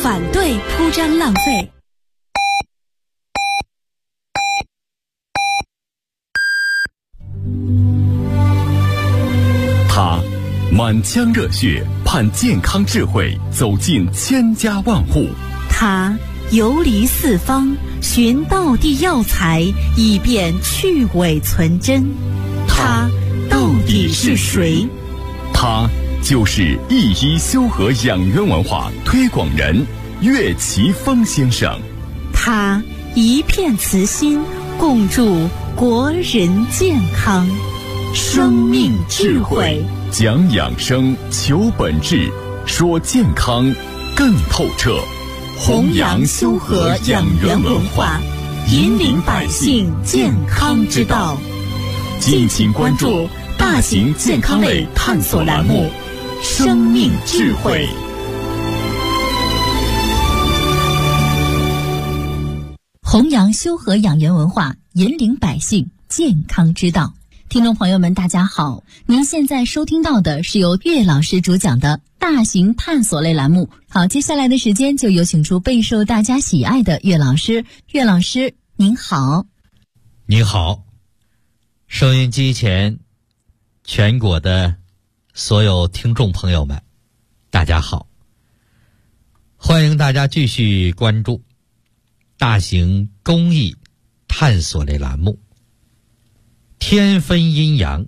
反对铺张浪费。 他满腔热血盼健康智慧走进千家万户， 他游离四方寻道地药材，以便去伪存真。他到底是谁？ 他就是一医修和养元文化推广人岳奇峰先生。 他一片慈心，共筑国人健康。生命智慧， 讲养生，求本质，说健康更透彻。 弘扬修和养元文化，引领百姓健康之道。敬请关注大型健康类探索栏目《生命智慧》。 弘扬修和养元文化，引领百姓健康之道。听众朋友们大家好，您现在收听到的是由岳老师主讲的大型探索类栏目。好，接下来的时间就有请出备受大家喜爱的岳老师。岳老师您好。 你好，收音机前全国的所有听众朋友们大家好，欢迎大家继续关注大型公益探索类栏目，天分阴阳，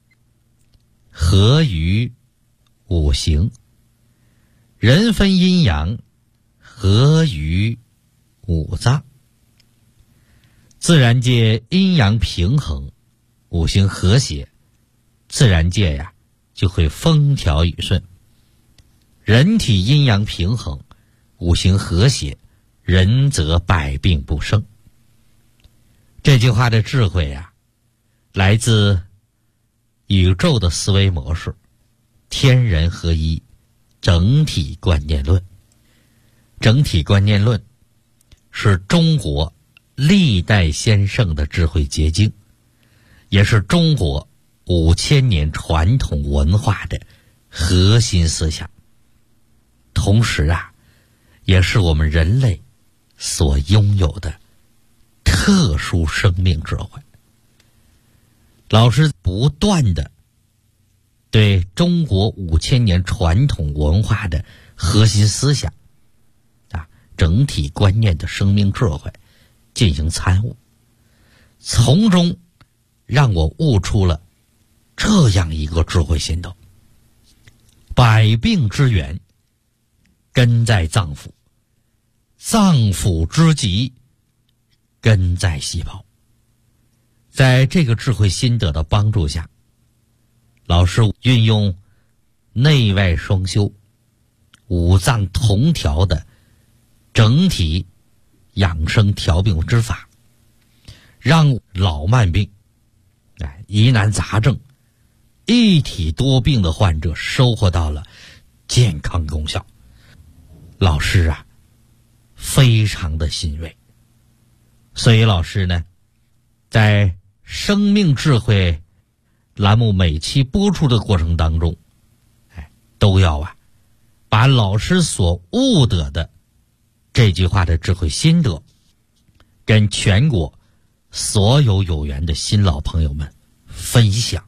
合于五行；人分阴阳，合于五脏。自然界阴阳平衡，五行和谐，自然界呀就会风调雨顺。人体阴阳平衡，五行和谐，人则百病不生。这句话的智慧呀，来自宇宙的思维模式，天人合一，整体观念论。整体观念论是中国历代先圣的智慧结晶，也是中国5000年传统文化的核心思想，同时啊，也是我们人类所拥有的特殊生命智慧。老师不断的对中国5000年传统文化的核心思想整体观念的生命智慧进行参悟，从中让我悟出了这样一个智慧心得：百病之源根在脏腑，脏腑之疾根在细胞。在这个智慧心得的帮助下，老师运用内外双修、五脏同调的整体养生调病之法，让老慢病、疑难杂症、一体多病的患者收获到了健康功效。老师啊，非常的欣慰。所以老师呢，在生命智慧栏目每期播出的过程当中，都要把老师所悟得的这句话的智慧心得，跟全国所有有缘的新老朋友们分享。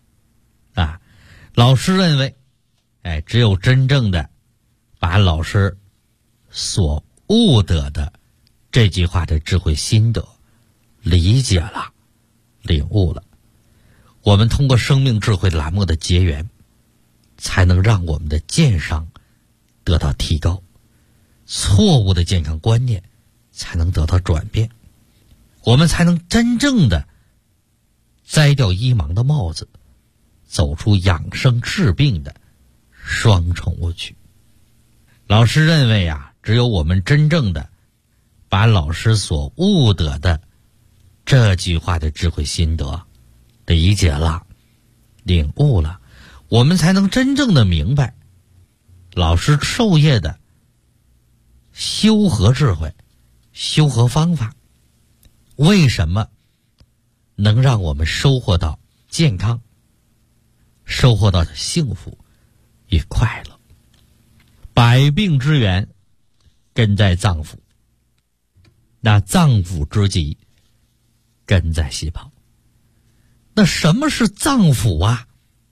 老师认为，只有真正的把老师所悟得的这句话的智慧心得理解了、领悟了，我们通过生命智慧栏目的结缘，才能让我们的健商得到提高，错误的健康观念才能得到转变，我们才能真正的摘掉医盲的帽子，走出养生治病的双重误区。老师认为只有我们真正的把老师所悟得的这句话的智慧心得理解了、领悟了，我们才能真正的明白老师授业的修和智慧、修和方法为什么能让我们收获到健康，收获到幸福与快乐。百病之源根在脏腑，那脏腑之疾根在细胞。那什么是脏腑啊？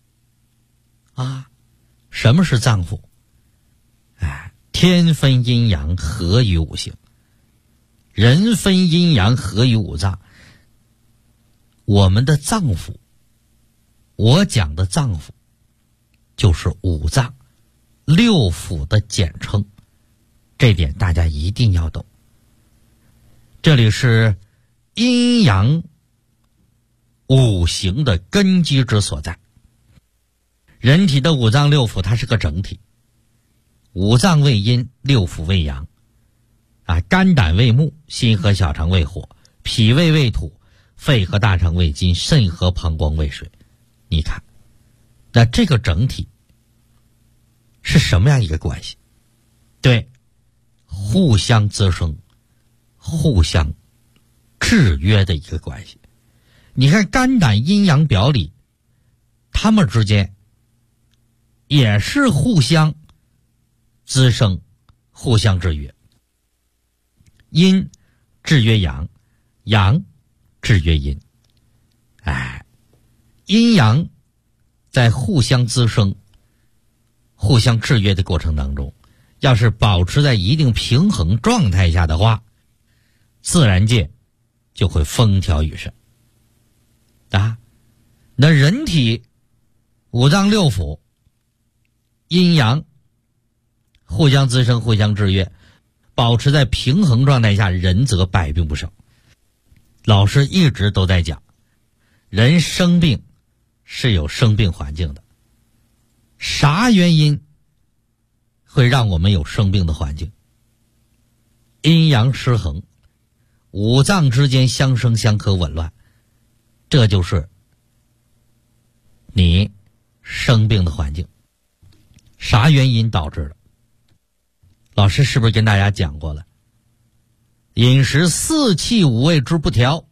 什么是脏腑？天分阴阳，合于五行；人分阴阳，合于五脏。我们的脏腑，我讲的脏腑，就是五脏六腑的简称，这点大家一定要懂。这里是阴阳五行的根基之所在。人体的五脏六腑它是个整体，五脏为阴，六腑为阳。肝胆为木，心和小肠为火，脾胃为土，肺和大肠为金，肾和膀胱为水。你看，那这个整体是什么样一个关系？对，互相滋生，互相制约的一个关系。你看肝胆阴阳表里，它们之间也是互相滋生，互相制约。阴制约阳，阳制约阴。阴阳在互相滋生、互相制约的过程当中，要是保持在一定平衡状态下的话，自然界就会风调雨顺。那人体五脏六腑阴阳互相滋生，互相制约，保持在平衡状态下，人则百病不生。老师一直都在讲，人生病是有生病环境的。啥原因会让我们有生病的环境？阴阳失衡，五脏之间相生相克紊乱，这就是你生病的环境。啥原因导致的？老师是不是跟大家讲过了？饮食四气五味之不调，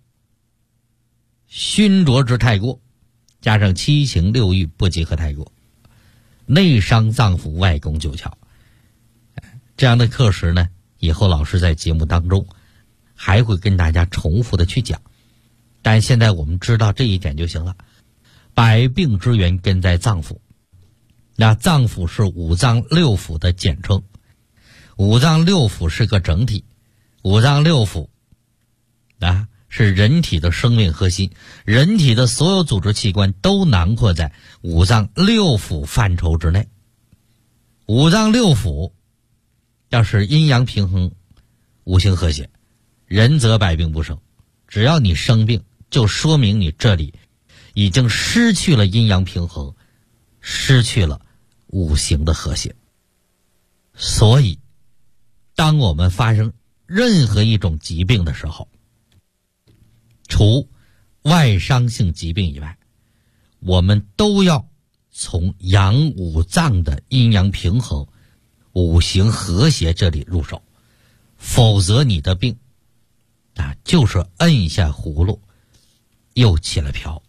熏灼之太过，加上七情六欲不及和太过，内伤脏腑，外攻九窍。这样的课时呢，以后老师在节目当中还会跟大家重复的去讲，但现在我们知道这一点就行了。百病之源根在脏腑，那脏腑是五脏六腑的简称。五脏六腑是个整体，五脏六腑是人体的生命核心，人体的所有组织器官都囊括在五脏六腑范畴之内。五脏六腑要是阴阳平衡，五行和谐，人则百病不生。只要你生病，就说明你这里已经失去了阴阳平衡，失去了五行的和谐。所以当我们发生任何一种疾病的时候，除外伤性疾病以外，我们都要从阳五脏的阴阳平衡、五行和谐这里入手，否则你的病就是摁一下葫芦又起了瓢，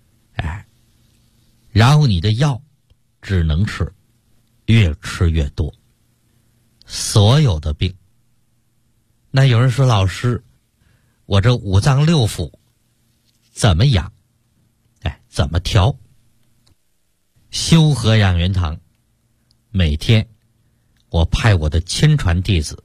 然后你的药只能吃，越吃越多。所有的病，那有人说，老师，我这五脏六腑怎么养？怎么调？修和养元堂每天我派我的亲传弟子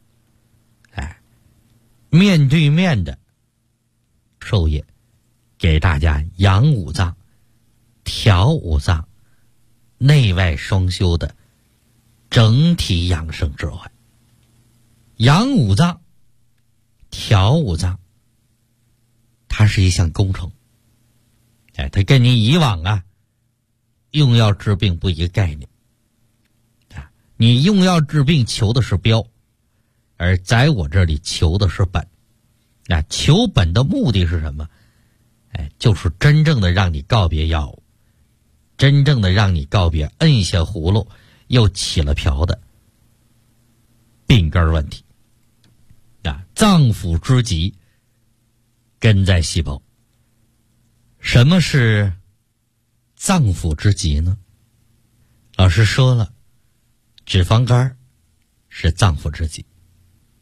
面对面的授业，给大家养五脏、调五脏、内外双修的整体养生智慧。养五脏、调五脏，它是一项工程。它跟你以往用药治病不一个概念。你用药治病求的是标，而在我这里求的是本。求本的目的是什么？就是真正的让你告别药物，真正的让你告别摁下葫芦又起了瓢的病根问题。脏腑之疾根在细胞。什么是脏腑之疾呢？老师说了，脂肪肝是脏腑之疾，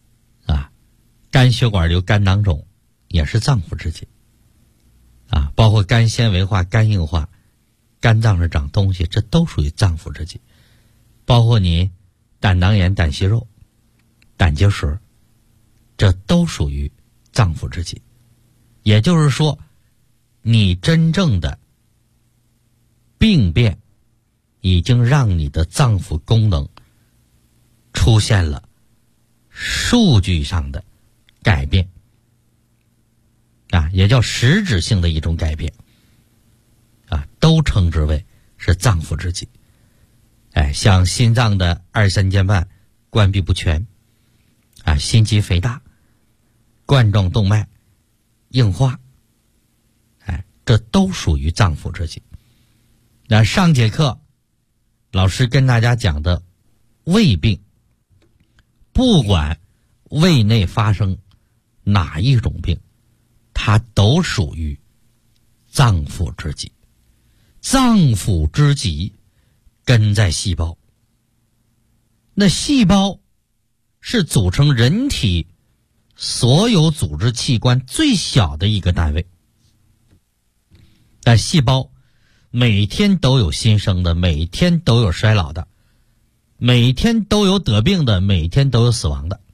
肝血管瘤、肝囊肿也是脏腑之疾啊，包括肝纤维化、肝硬化、肝脏上长东西，这都属于脏腑之疾。包括你胆囊炎、胆息肉、胆结石，这都属于脏腑之疾。也就是说，你真正的病变已经让你的脏腑功能出现了数据上的改变啊，也叫实质性的一种改变啊，都称之为是脏腑之疾。像心脏的二三间瓣关闭不全啊，心肌肥大、冠状动脉硬化，这都属于脏腑之疾。那上节课老师跟大家讲的胃病，不管胃内发生哪一种病，它都属于脏腑之疾。脏腑之疾根在细胞，那细胞是组成人体所有组织器官最小的一个单位，但细胞每天都有新生的，每天都有衰老的，每天都有得病的，每天都有死亡的。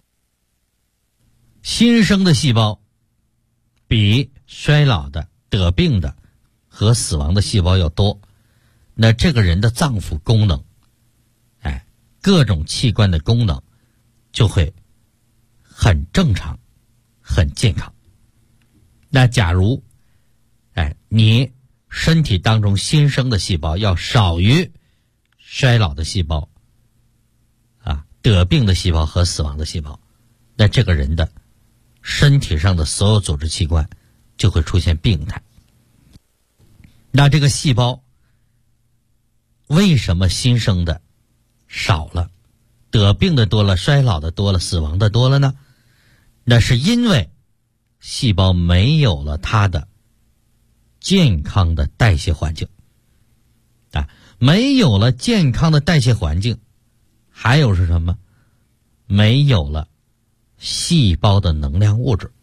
新生的细胞比衰老的、得病的和死亡的细胞要多，那这个人的脏腑功能，各种器官的功能就会很正常、很健康。那假如你身体当中新生的细胞要少于衰老的细胞啊、得病的细胞和死亡的细胞，那这个人的身体上的所有组织器官就会出现病态。那这个细胞为什么新生的少了，得病的多了，衰老的多了，死亡的多了呢？那是因为细胞没有了它的健康的代谢环境啊，没有了健康的代谢环境，还有是什么？没有了细胞的能量物质，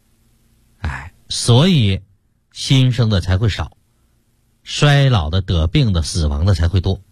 所以新生的才会少，衰老的、得病的、死亡的才会多。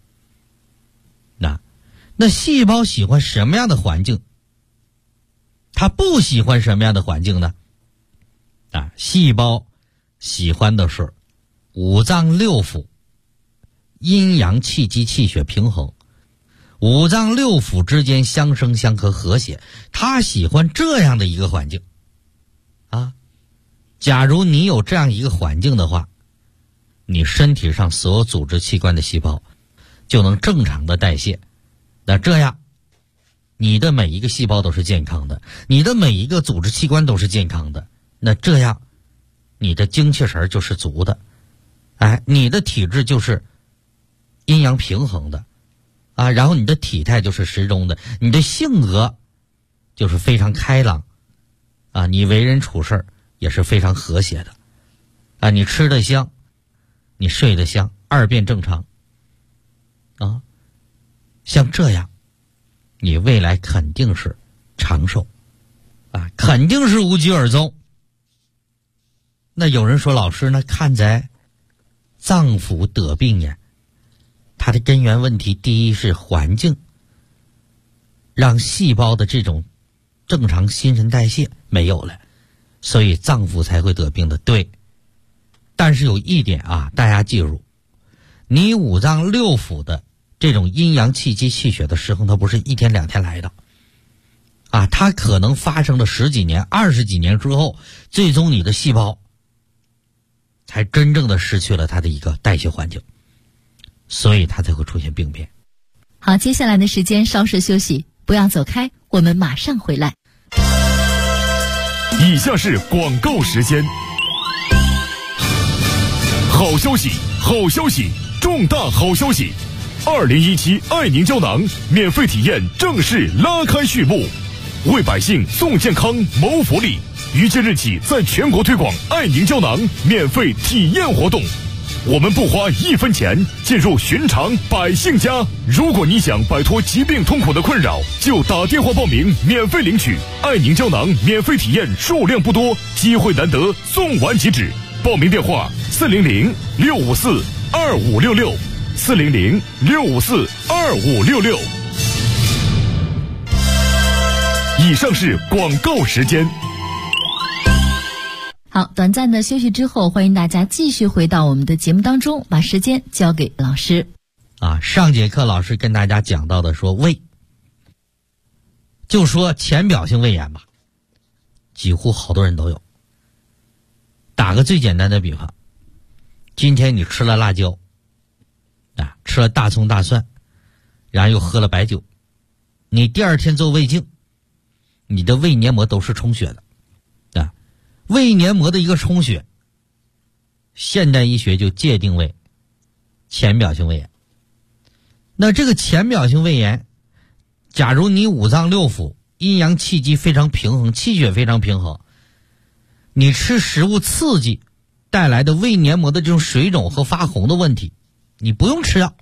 那细胞喜欢什么样的环境？它不喜欢什么样的环境呢？细胞喜欢的是五脏六腑阴阳气机气血平衡，五脏六腑之间相生相克和谐，它喜欢这样的一个环境啊。假如你有这样一个环境的话，你身体上所有组织器官的细胞就能正常的代谢，那这样你的每一个细胞都是健康的，你的每一个组织器官都是健康的，那这样你的精气神就是足的，你的体质就是阴阳平衡的啊，然后你的体态就是适中的，你的性格就是非常开朗啊，你为人处事也是非常和谐的啊，你吃得香，你睡得香，二便正常啊，像这样你未来肯定是长寿啊，肯定是无疾而终。那有人说，老师，那看在脏腑得病呀，它的根源问题第一是环境让细胞的这种正常新陈代谢没有了，所以脏腑才会得病的。对，但是有一点啊，大家记住，你五脏六腑的这种阴阳气机气血的失衡，它不是一天两天来的啊，它可能发生了10几年、20几年之后，最终你的细胞才真正的失去了它的一个代谢环境，所以它才会出现病变。 好，接下来的时间稍事休息，不要走开，我们马上回来。 以下是广告时间。好消息，好消息，重大好消息！2017爱宁胶囊免费体验正式拉开序幕，为百姓送健康谋福利。于今日起在全国推广爱宁胶囊免费体验活动， 我们不花1分钱，进入寻常百姓家。如果你想摆脱疾病痛苦的困扰，就打电话报名，免费领取爱宁胶囊，免费体验，数量不多，机会难得，送完即止。报名电话：400-654-2566，400-654-2566。以上是广告时间。 好，短暂的休息之后，欢迎大家继续回到我们的节目当中，把时间交给老师。 上节课老师跟大家讲到的说胃，就说浅表性胃炎吧，几乎好多人都有。打个最简单的比方，今天你吃了辣椒，吃了大葱大蒜，然后又喝了白酒，你第二天做胃镜，你的胃黏膜都是充血的。胃黏膜的一个充血，现代医学就界定为浅表性胃炎。那这个浅表性胃炎，假如你五脏六腑阴阳气机非常平衡，气血非常平衡，你吃食物刺激带来的胃黏膜的这种水肿和发红的问题，你不用吃药，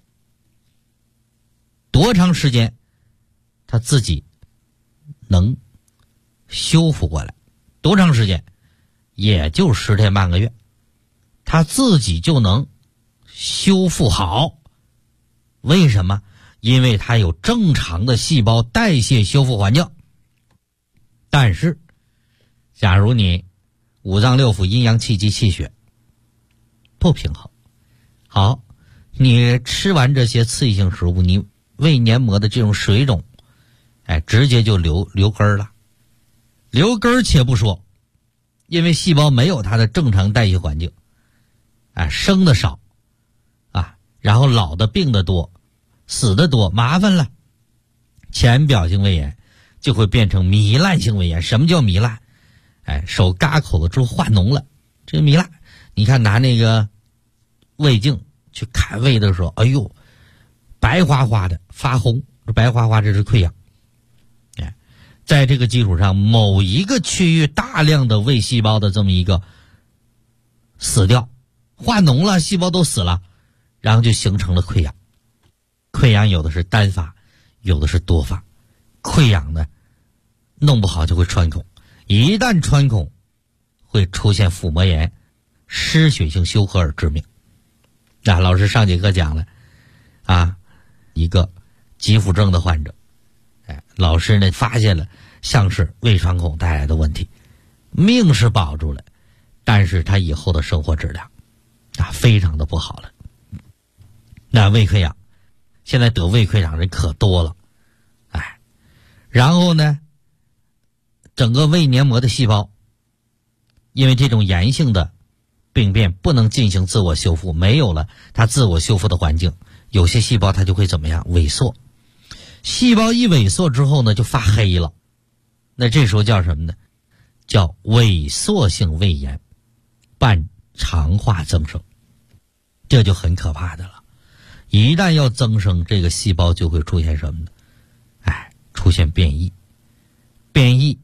多长时间它自己能修复过来？多长时间？也就10天半个月，它自己就能修复好。为什么？因为它有正常的细胞代谢修复环境。但是假如你五脏六腑阴阳气机气血不平衡，好，你吃完这些刺激性食物，你胃黏膜的这种水肿直接就留根了。留根且不说，因为细胞没有它的正常代谢环境，生的少然后老的病的多，死的多，麻烦了。浅表性胃炎就会变成糜烂性胃炎。什么叫糜烂？手嘎口的之后化脓了，这糜烂。你看拿那个胃镜去看胃的时候，哎呦，白花花的发红，白花花这是溃疡。在这个基础上，某一个区域大量的胃细胞的这么一个死掉，化脓了，细胞都死了，然后就形成了溃疡。溃疡有的是单发，有的是多发。溃疡呢，弄不好就会穿孔，一旦穿孔，会出现腹膜炎、失血性休克而致命。老师上节课讲了一个急腹症的患者，老师呢发现了像是胃穿孔带来的问题，命是保住了，但是他以后的生活质量非常的不好了。那胃溃疡，现在得胃溃疡人可多了，然后呢，整个胃黏膜的细胞，因为这种炎性的病变不能进行自我修复，没有了它自我修复的环境，有些细胞它就会怎么样？萎缩。细胞一萎缩之后呢，就发黑了。那这时候叫什么呢？叫萎缩性胃炎伴肠化增生，这就很可怕的了。一旦要增生，这个细胞就会出现什么呢？出现变异。变异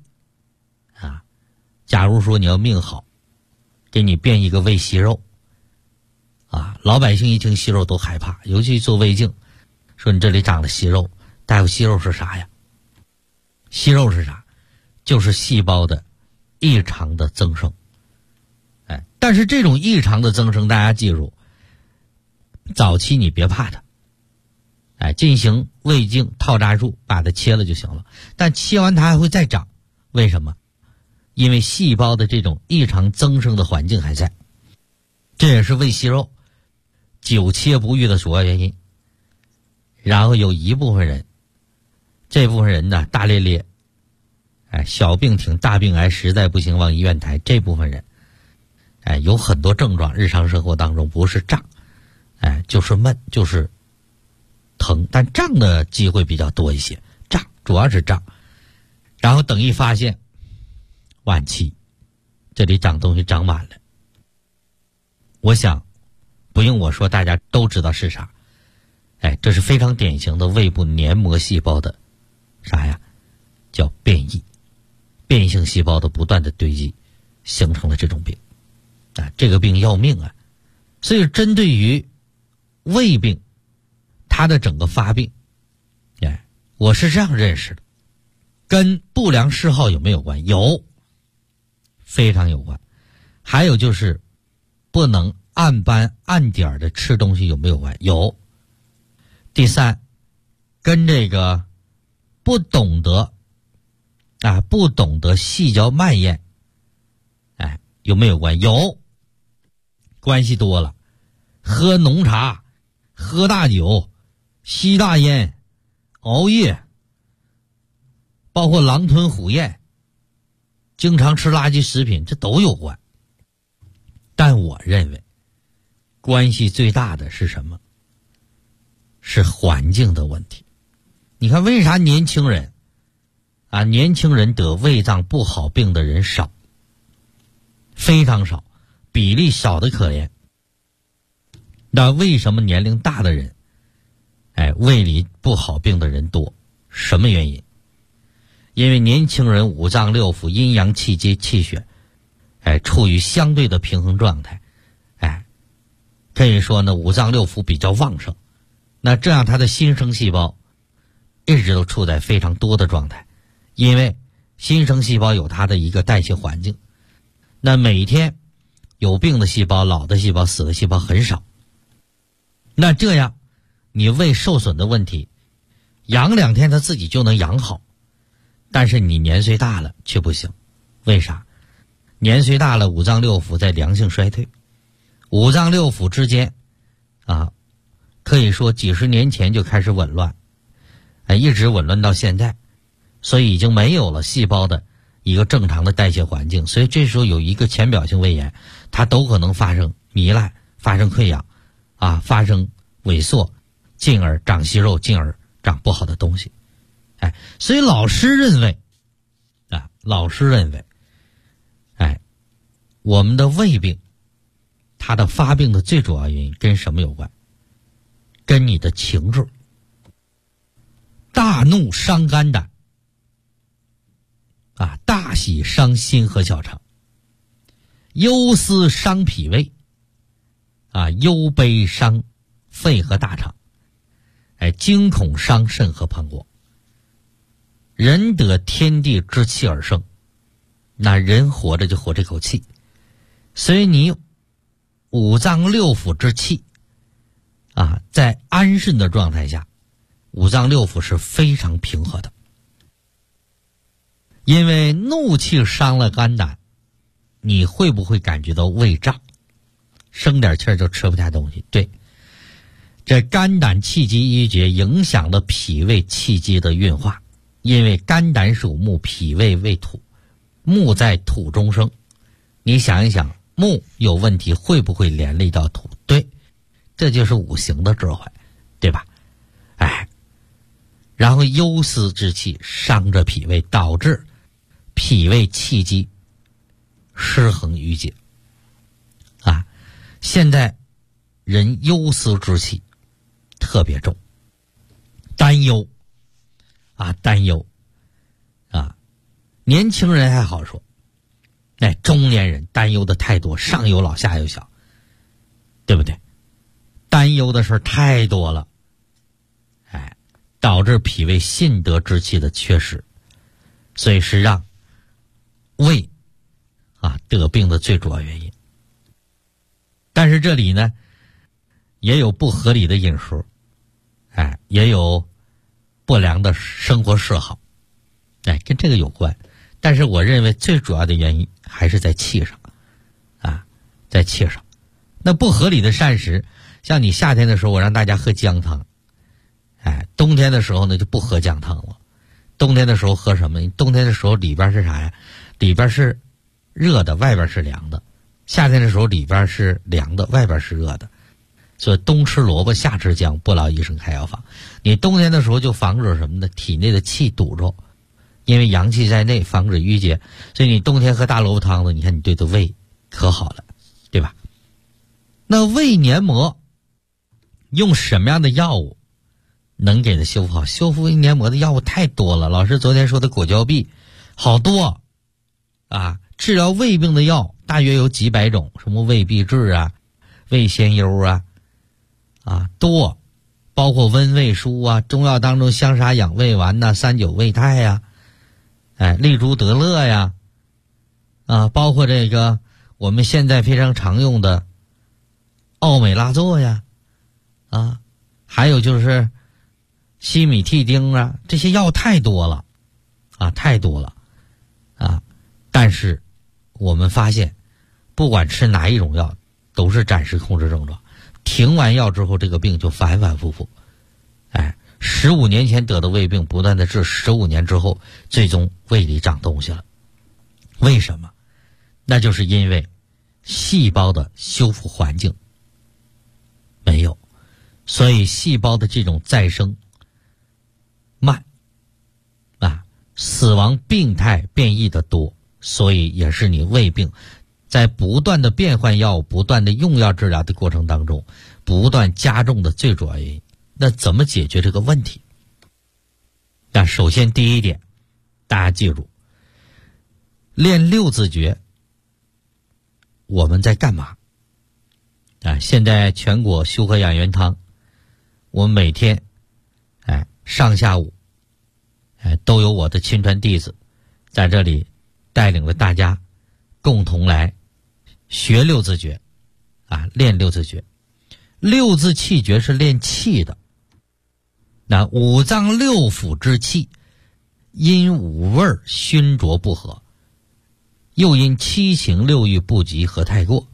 假如说你要命好，给你变一个胃息肉老百姓一听息肉都害怕，尤其做胃镜，说你这里长了息肉。大夫，息肉是啥呀？息肉是啥？就是细胞的异常的增生。但是这种异常的增生，大家记住，早期你别怕它，进行胃镜套扎术把它切了就行了。但切完它还会再长，为什么？因为细胞的这种异常增生的环境还在，这也是胃息肉久切不愈的主要原因。然后有一部分人，这部分人呢大咧咧，小病挺大病癌，实在不行往医院抬。这部分人有很多症状，日常生活当中不是胀，就是闷，就是疼，但胀的机会比较多一些，胀主要是胀。然后等一发现晚期，这里长东西长满了，我想不用我说大家都知道是啥。这是非常典型的胃部黏膜细胞的啥呀？叫变异，变异性细胞的不断的堆积，形成了这种病。这个病要命所以针对于胃病，它的整个发病，我是这样认识的，跟不良嗜好有没有关？有，非常有关。还有就是不能按班按点的吃东西有没有关？有。第三，跟这个不懂得细嚼慢咽，有没有关？有，关系多了。喝浓茶，喝大酒，吸大烟，熬夜，包括狼吞虎咽，经常吃垃圾食品，这都有关。但我认为关系最大的是什么？是环境的问题。你看为啥年轻人得胃脏不好病的人少，非常少，比例小得可怜。那为什么年龄大的人胃里不好病的人多？什么原因？因为年轻人五脏六腑阴阳气机气血处于相对的平衡状态，可以说呢五脏六腑比较旺盛，那这样他的新生细胞一直都处在非常多的状态，因为新生细胞有它的一个代谢环境，那每天有病的细胞、老的细胞、死的细胞很少，那这样你胃受损的问题养2天它自己就能养好，但是你年岁大了却不行。为啥？年岁大了五脏六腑在良性衰退，五脏六腑之间可以说几十年前就开始紊乱，一直紊乱到现在，所以已经没有了细胞的一个正常的代谢环境，所以这时候有一个浅表性胃炎，它都可能发生糜烂，发生溃疡发生萎缩，进而长息肉，进而长不好的东西。所以老师认为我们的胃病它的发病的最主要原因跟什么有关？跟你的情志。大怒伤肝胆大喜伤心和小肠，忧思伤脾胃忧悲伤肺和大肠，惊恐伤肾和膀胱。人得天地之气而生，那人活着就活这口气，所以你五脏六腑之气在安顺的状态下，五脏六腑是非常平和的。因为怒气伤了肝胆，你会不会感觉到胃胀，生点气儿就吃不下东西？对，这肝胆气机一绝影响了脾胃气机的运化，因为肝胆属木，脾胃为土，木在土中生，你想一想木有问题会不会连累到土？对，这就是五行的智慧，对吧？然后忧思之气伤着脾胃，导致脾胃气机失衡郁结现在人忧思之气特别重，担忧年轻人还好说，中年人担忧的太多，上有老下有小，对不对？担忧的事太多了，导致脾胃信德之气的缺失，所以是让胃得病的最主要原因。但是这里呢也有不合理的饮食，也有不良的生活嗜好，跟这个有关。但是我认为最主要的原因还是在气上在气上。那不合理的膳食，像你夏天的时候我让大家喝姜汤，冬天的时候呢就不喝姜汤了。冬天的时候喝什么？冬天的时候里边是啥呀？里边是热的，外边是凉的。夏天的时候里边是凉的，外边是热的。所以冬吃萝卜夏吃姜，不劳医生开药方。你冬天的时候就防止什么呢？体内的气堵住，因为阳气在内，防止郁结。所以你冬天喝大萝卜汤子，你看你对的胃可好了，对吧？那胃黏膜用什么样的药物能给它修复好？修复胃黏膜的药物太多了，老师昨天说的果胶碧好多治疗胃病的药大约有几百种，什么胃必治味仙优多，包括温胃舒中药当中香砂养胃丸三九胃泰利珠得乐包括这个我们现在非常常用的奥美拉唑还有就是西米替丁这些药太多了太多了但是我们发现不管吃哪一种药都是暂时控制症状，停完药之后这个病就反反复复15年前得的胃病不断的治，15年之后最终胃里长东西了。为什么？那就是因为细胞的修复环境没有，所以细胞的这种再生慢死亡病态变异的多，所以也是你胃病在不断的变换药物、不断的用药治疗的过程当中不断加重的最主要原因。那怎么解决这个问题？那首先第一点，大家记住，练六字诀我们在干嘛现在全国修和养元堂我们每天上下午都有我的亲传弟子在这里带领着大家共同来学六字诀练六字诀。六字气诀是练气的，那五脏六腑之气因五味熏浊不和，又因七情六欲不及和太过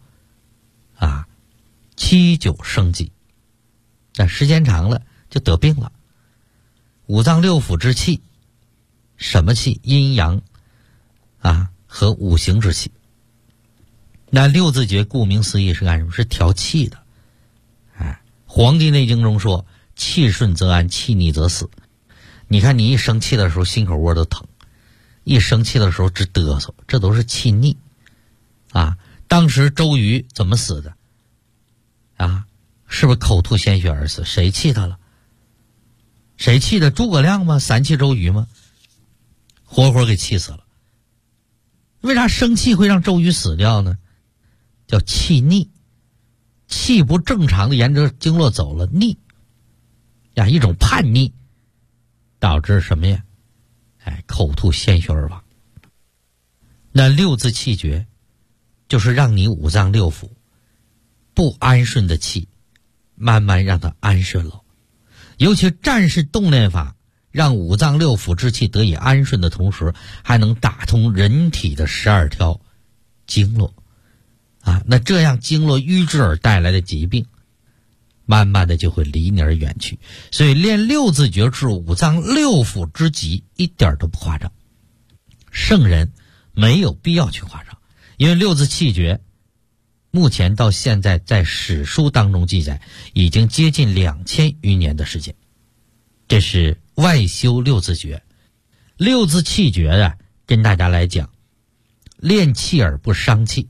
七九生疾，那时间长了就得病了。五脏六腑之气，什么气？阴阳和五行之气。那六字诀顾名思义是干什么？是调气的。黄帝内经中说，气顺则安，气逆则死。你看你一生气的时候心口窝都疼，一生气的时候直嘚瑟，这都是气逆当时周瑜怎么死的是不是口吐鲜血而死？谁气他了？谁气的？诸葛亮吗？三气周瑜吗？活活给气死了。为啥生气会让周瑜死掉呢？叫气逆，气不正常的沿着经络走了，逆一种叛逆，导致什么呀？口吐鲜血而亡。那六字气诀就是让你五脏六腑不安顺的气慢慢让它安顺了。尤其战士动练法，让五脏六腑之气得以安顺的同时，还能打通人体的12条经络那这样经络瘀滞而带来的疾病慢慢的就会离你而远去。所以练六字诀治五脏六腑之疾一点都不夸张，圣人没有必要去夸张。因为六字气诀目前到现在在史书当中记载已经接近2000余年的时间，这是外修六字诀。六字气诀跟大家来讲，练气而不伤气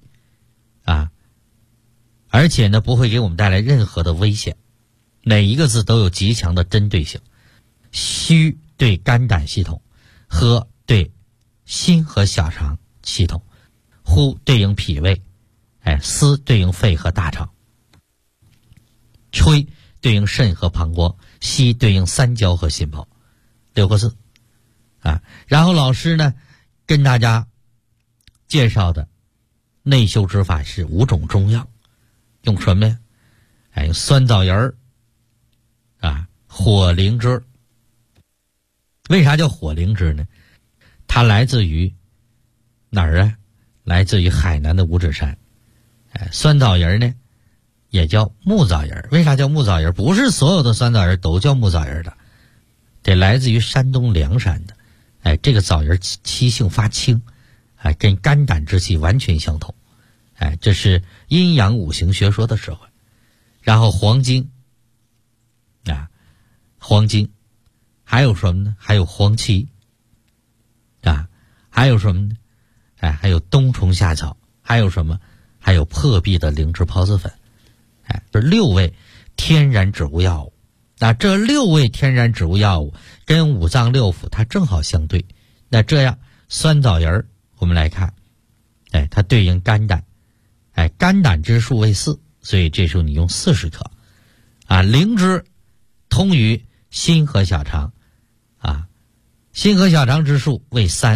而且呢不会给我们带来任何的危险，每一个字都有极强的针对性。虚对肝胆系统，和对心和小肠系统，呼对应脾胃，思对应肺和大肠，吹对应肾和膀胱，吸对应三焦和心泡，6个字然后老师呢跟大家介绍的内修之法是5种中药，用什么呀？用酸枣仁火灵芝。为啥叫火灵芝呢？它来自于哪儿来自于海南的五指山。酸枣仁呢也叫木枣仁。为啥叫木枣仁？不是所有的酸枣仁都叫木枣仁的，得来自于山东凉山的。这个枣仁气性发清，跟肝胆之气完全相同。这是阴阳五行学说的智慧。然后黄精黄精，还有什么呢？还有黄芪还有什么呢？还有冬虫夏草，还有什么？还有破壁的灵芝孢子粉。这6味天然植物药物。那这6味天然植物药物跟五脏六腑它正好相对。那这样酸枣仁我们来看，它对应肝胆。肝胆之数为4， 所以这时候你用40克啊。灵芝通于心和小肠啊，心和小肠之数为3，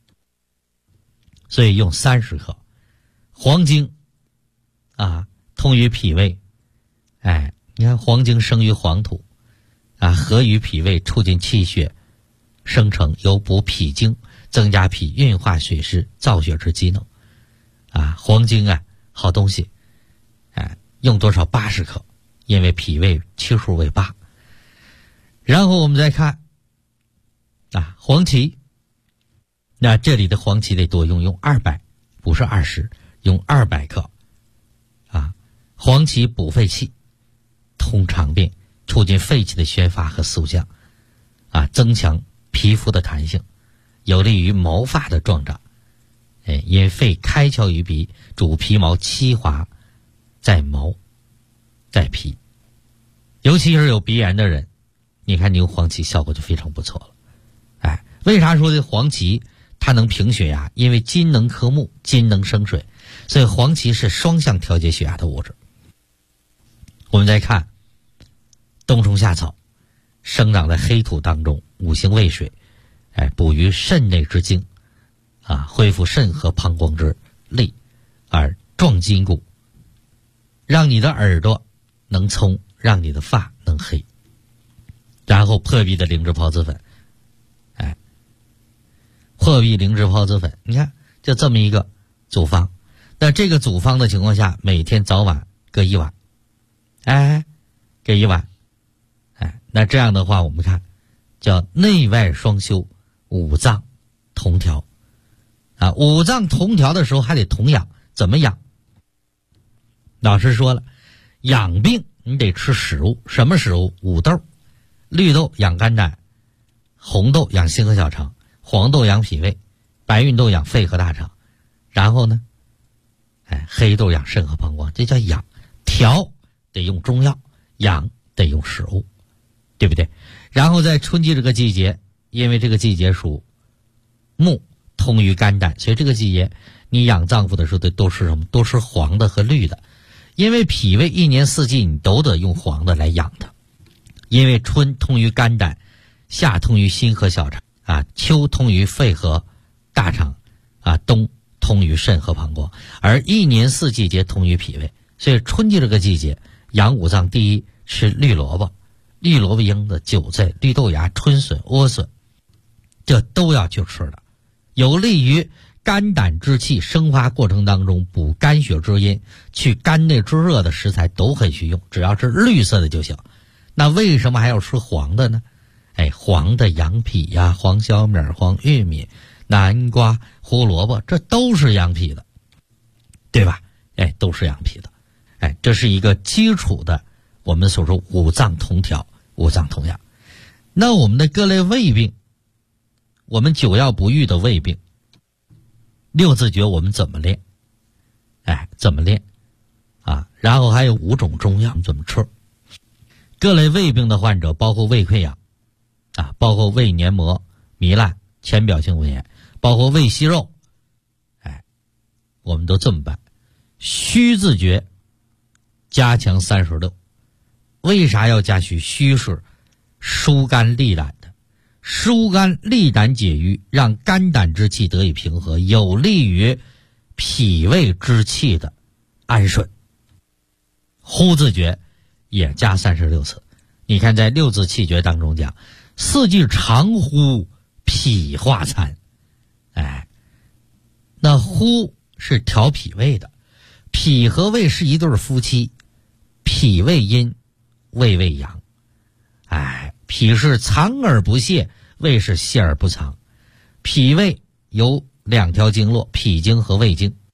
所以用30克。黄精啊通于脾胃，哎，你看黄精生于黄土啊，合于脾胃，促进气血生成，有补脾经，增加脾运化水湿、造血之机能啊。黄精啊好东西，哎，用多少？80克，因为脾胃期数为8。然后我们再看啊，黄芪，那这里的黄芪得多用200，不是20，用200克啊。黄芪补肺气，通肠病，促进肺气的宣发和肃降啊，增强皮肤的弹性，有利于毛发的壮长。哎，因肺开窍于鼻，主皮毛期滑在毛在皮，尤其是有鼻炎的人，你看你用黄芪效果就非常不错了。哎，为啥说这黄芪它能平血压？因为金能克木，金能生水，所以黄芪是双向调节血压的物质。我们再看冬虫夏草，生长在黑土当中，五行为水，哎，补于肾内之精啊，恢复肾和膀胱之力，而壮筋骨，让你的耳朵能聪，让你的发能黑。然后破壁的灵芝孢子粉，哎，破壁灵芝孢子粉，你看就这么一个组方。那这个组方的情况下，每天早晚各1碗，哎，各1碗，哎，那这样的话，我们看叫内外双修，五脏同调啊。五脏同调的时候还得同养，怎么养？老师说了，养病你得吃食物，什么食物？五豆，绿豆养肝胆，红豆养心和小肠，黄豆养脾胃，白芸豆养肺和大肠，然后呢，哎，黑豆养肾和膀胱，这叫养。调得用中药，养得用食物，对不对？然后在春季这个季节，因为这个季节属木，通于肝胆，所以这个季节你养脏腑的时候都吃什么？都吃黄的和绿的，因为脾胃一年四季你都得用黄的来养它。因为春通于肝胆，夏通于心和小肠啊，秋通于肺和大肠啊，冬通于肾和膀胱，而一年四季节通于脾胃。所以春季这个季节养五脏，第一吃绿萝卜、绿萝卜缨子、韭菜、绿豆芽、春笋、莴笋，这都要去吃的，有利于肝胆之气生发过程当中补肝血之阴，去肝内之热的食材都可以去用，只要是绿色的就行。那为什么还要吃黄的呢？哎，黄的养脾呀，黄小米、黄玉米、南瓜、胡萝卜，这都是养脾的，对吧？哎，都是养脾的。哎，这是一个基础的，我们所说五脏同调、五脏同养。那我们的各类胃病，我们久药不愈的胃病，六字诀我们怎么练？哎，怎么练啊？然后还有5种中药怎么吃？各类胃病的患者，包括胃溃疡啊，包括胃黏膜糜烂、浅表性胃炎，包括胃息肉，哎，我们都这么办。虚字诀加强36，为啥要加虚？虚是疏肝利胆的，疏肝利胆解郁，让肝胆之气得以平和，有利于脾胃之气的安顺。呼字诀也加36次，你看在6字气诀当中讲，4季常呼，脾化餐。哎，那呼是调脾胃的，脾和胃是一对夫妻，脾胃阴，胃为阳。哎，脾是藏而不泄，胃是泄而不藏。脾胃有2条经络，脾经和胃经。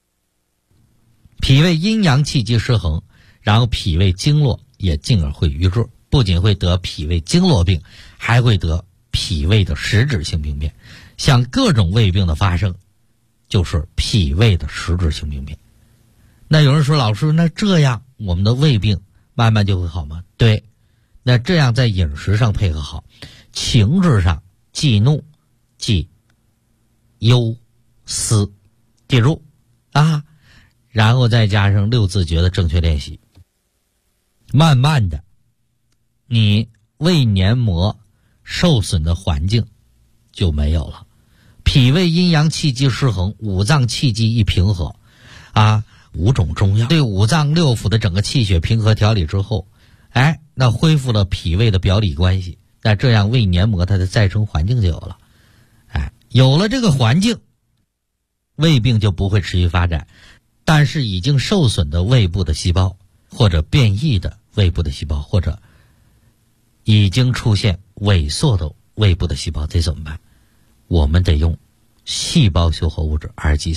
脾胃阴阳气机失衡，然后脾胃经络也进而会瘀滞，不仅会得脾胃经络病，还会得脾胃的实质性病变。像各种胃病的发生，就是脾胃的实质性病变。那有人说，老师，那这样我们的胃病慢慢就会好吗？对，那这样在饮食上配合好，情志上忌怒、忌忧、思，记住啊。 然后再加上六字诀的正确练习，慢慢的你胃黏膜受损的环境就没有了，脾胃阴阳气机失衡，五脏气机一平和5种中药对五脏六腑的整个气血平和调理之后，那恢复了脾胃的表里关系，那这样胃黏膜它的再生环境就有了，有了这个环境，胃病就不会持续发展。但是已经受损的胃部的细胞，或者变异的胃部的细胞，或者已经出现萎缩的胃部的细胞，这怎么办？我们得用细胞修合物质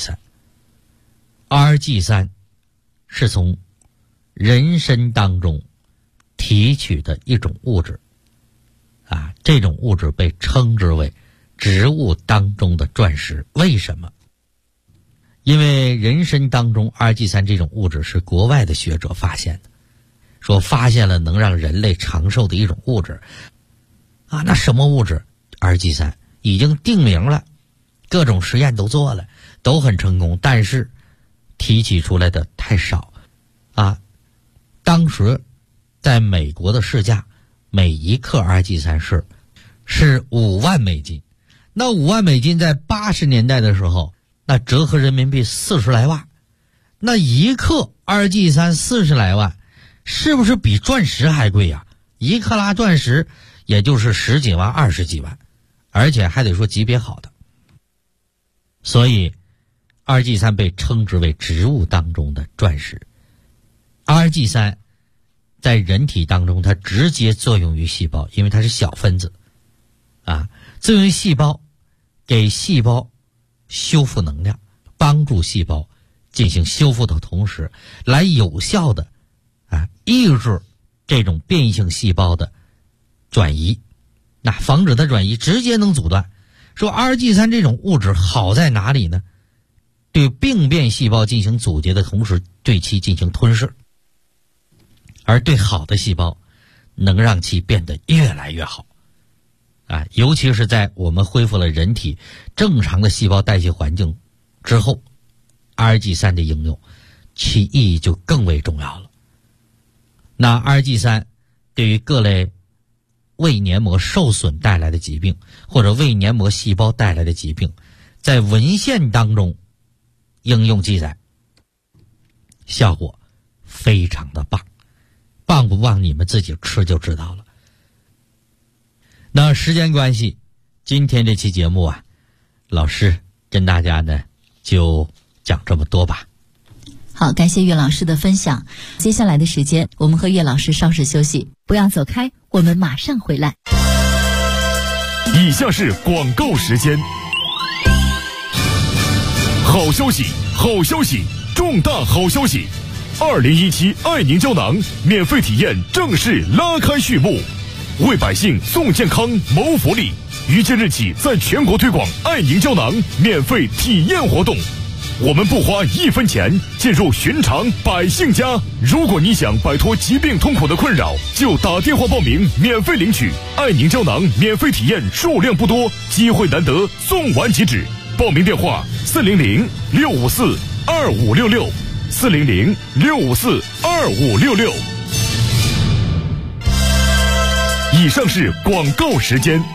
RG3。RG3 是从人参当中提取的一种物质，这种物质被称之为植物当中的钻石。为什么？因为人参当中 RG3 这种物质是国外的学者发现的，说发现了能让人类长寿的一种物质那什么物质？ RG3 已经定名了，各种实验都做了，都很成功，但是提取出来的太少当时在美国的市价，每一克 RG3 是5万美金。那5万美金在80年代的时候，那折合人民币40来万，那一克 RG3 40来万，是不是比钻石还贵呀？1克拉钻石也就是10几万20几万，而且还得说级别好的。所以 RG3 被称之为植物当中的钻石。RG3 在人体当中它直接作用于细胞，因为它是小分子作用于细胞，给细胞修复能量，帮助细胞进行修复的同时，来有效的抑制这种变异性细胞的转移，防止它转移，直接能阻断。说 RG3 这种物质好在哪里呢？对病变细胞进行阻截的同时，对其进行吞噬，而对好的细胞能让其变得越来越好尤其是在我们恢复了人体正常的细胞代谢环境之后， RG3 的应用其意义就更为重要了。那 RG3 对于各类胃黏膜受损带来的疾病，或者胃黏膜细胞带来的疾病，在文献当中应用记载，效果非常的棒，棒不棒你们自己吃就知道了。那时间关系，今天这期节目老师跟大家呢就讲这么多吧。 好，感谢岳老师的分享。接下来的时间，我们和岳老师稍事休息，不要走开，我们马上回来。 以下是广告时间。好消息，好消息，重大好消息！2017爱宁胶囊免费体验正式拉开序幕，为百姓送健康谋福利。于今日起，在全国推广爱宁胶囊免费体验活动。我们不花1分钱，进入寻常百姓家。如果你想摆脱疾病痛苦的困扰，就打电话报名，免费领取爱宁胶囊免费体验，数量不多，机会难得，送完即止。报名电话400-654-2566 400-654-2566。以上是广告时间。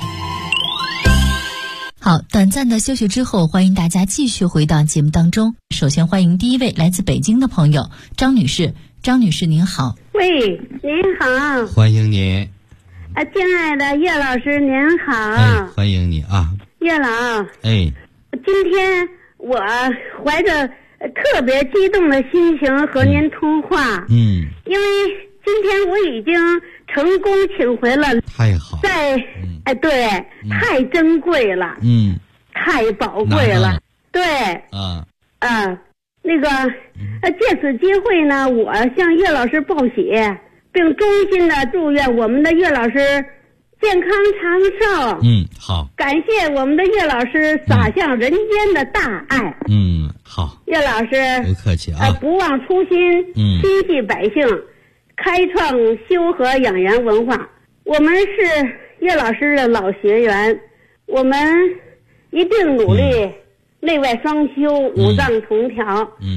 好，短暂的休息之后，欢迎大家继续回到节目当中。首先欢迎第一位来自北京的朋友张女士。张女士您好。 喂，您好。 欢迎您。 亲爱的岳老师您好。 欢迎你岳老。今天我怀着特别激动的心情和您通话。因为今天我已经成功请回了。 太好。 对，太珍贵了。太宝贵了。对。借此机会呢，我向岳老师报喜，并衷心的祝愿我们的岳老师健康长寿。 好。 感谢我们的岳老师洒向人间的大爱。 好。 岳老师不客气不忘初心，心系百姓，开创修和养颜文化。我们是岳老师的老学员，我们一定努力内外双修，五脏同调。一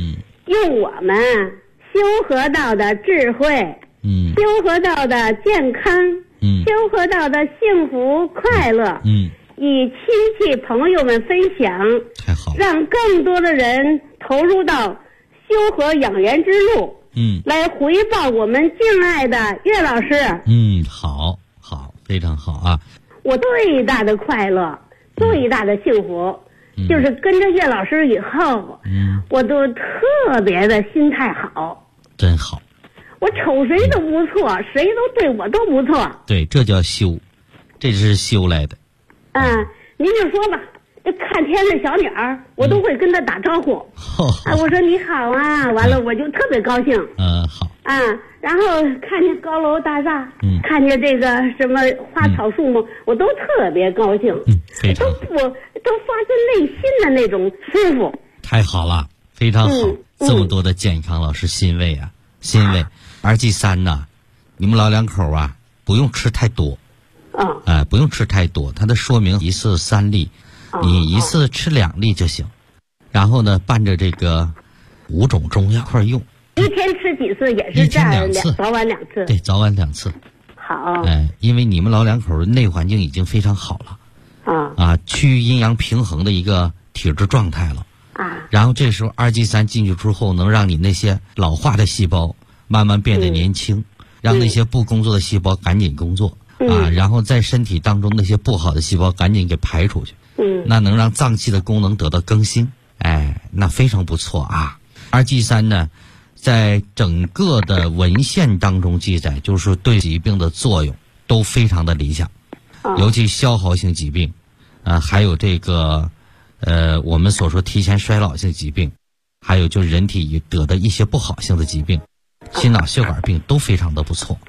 用我们修和道的智慧，修和道的健康，修和道的幸福快乐，与亲戚朋友们分享， 太好了， 让更多的人投入到修和养元之路，来回报我们敬爱的岳老师。 好，非常好啊！ 我最大的快乐，最大的幸福，就是跟着岳老师以后，我都特别的心态好， 真好。 我瞅谁都不错，谁都对我都不错。 对，这叫修，这是修来的。 您就说吧，看天上小鸟，我都会跟他打招呼。我说你好啊，完了我就特别高兴。 好。 然后看见高楼大厦，看见这个什么花草树木，我都特别高兴。 非常好。 都发自内心的那种舒服。 太好了，非常好。这么多的健康，老师欣慰啊，欣慰。RG3呢，你们老两口啊，不用吃太多。不用吃太多，它的说明一次3粒，你一次吃2粒就行。然后呢，伴着这个5种中药一块用。 一天吃几次也是这样，2次，早晚2次。 对，早晚2次。 好。 因为你们老两口的内环境已经非常好了。趋于阴阳平衡的一个体质状态了。然后这时候RG3进去之后，能让你那些老化的细胞慢慢变得年轻，让那些不工作的细胞赶紧工作。然后在身体当中那些不好的细胞赶紧给排出去，那能让脏器的功能得到更新，那非常不错啊。RG3呢，在整个的文献当中记载，就是说对疾病的作用都非常的理想，尤其消耗性疾病，还有这个我们所说提前衰老性疾病，还有就是人体得的一些不好性的疾病，心脑血管病都非常的不错。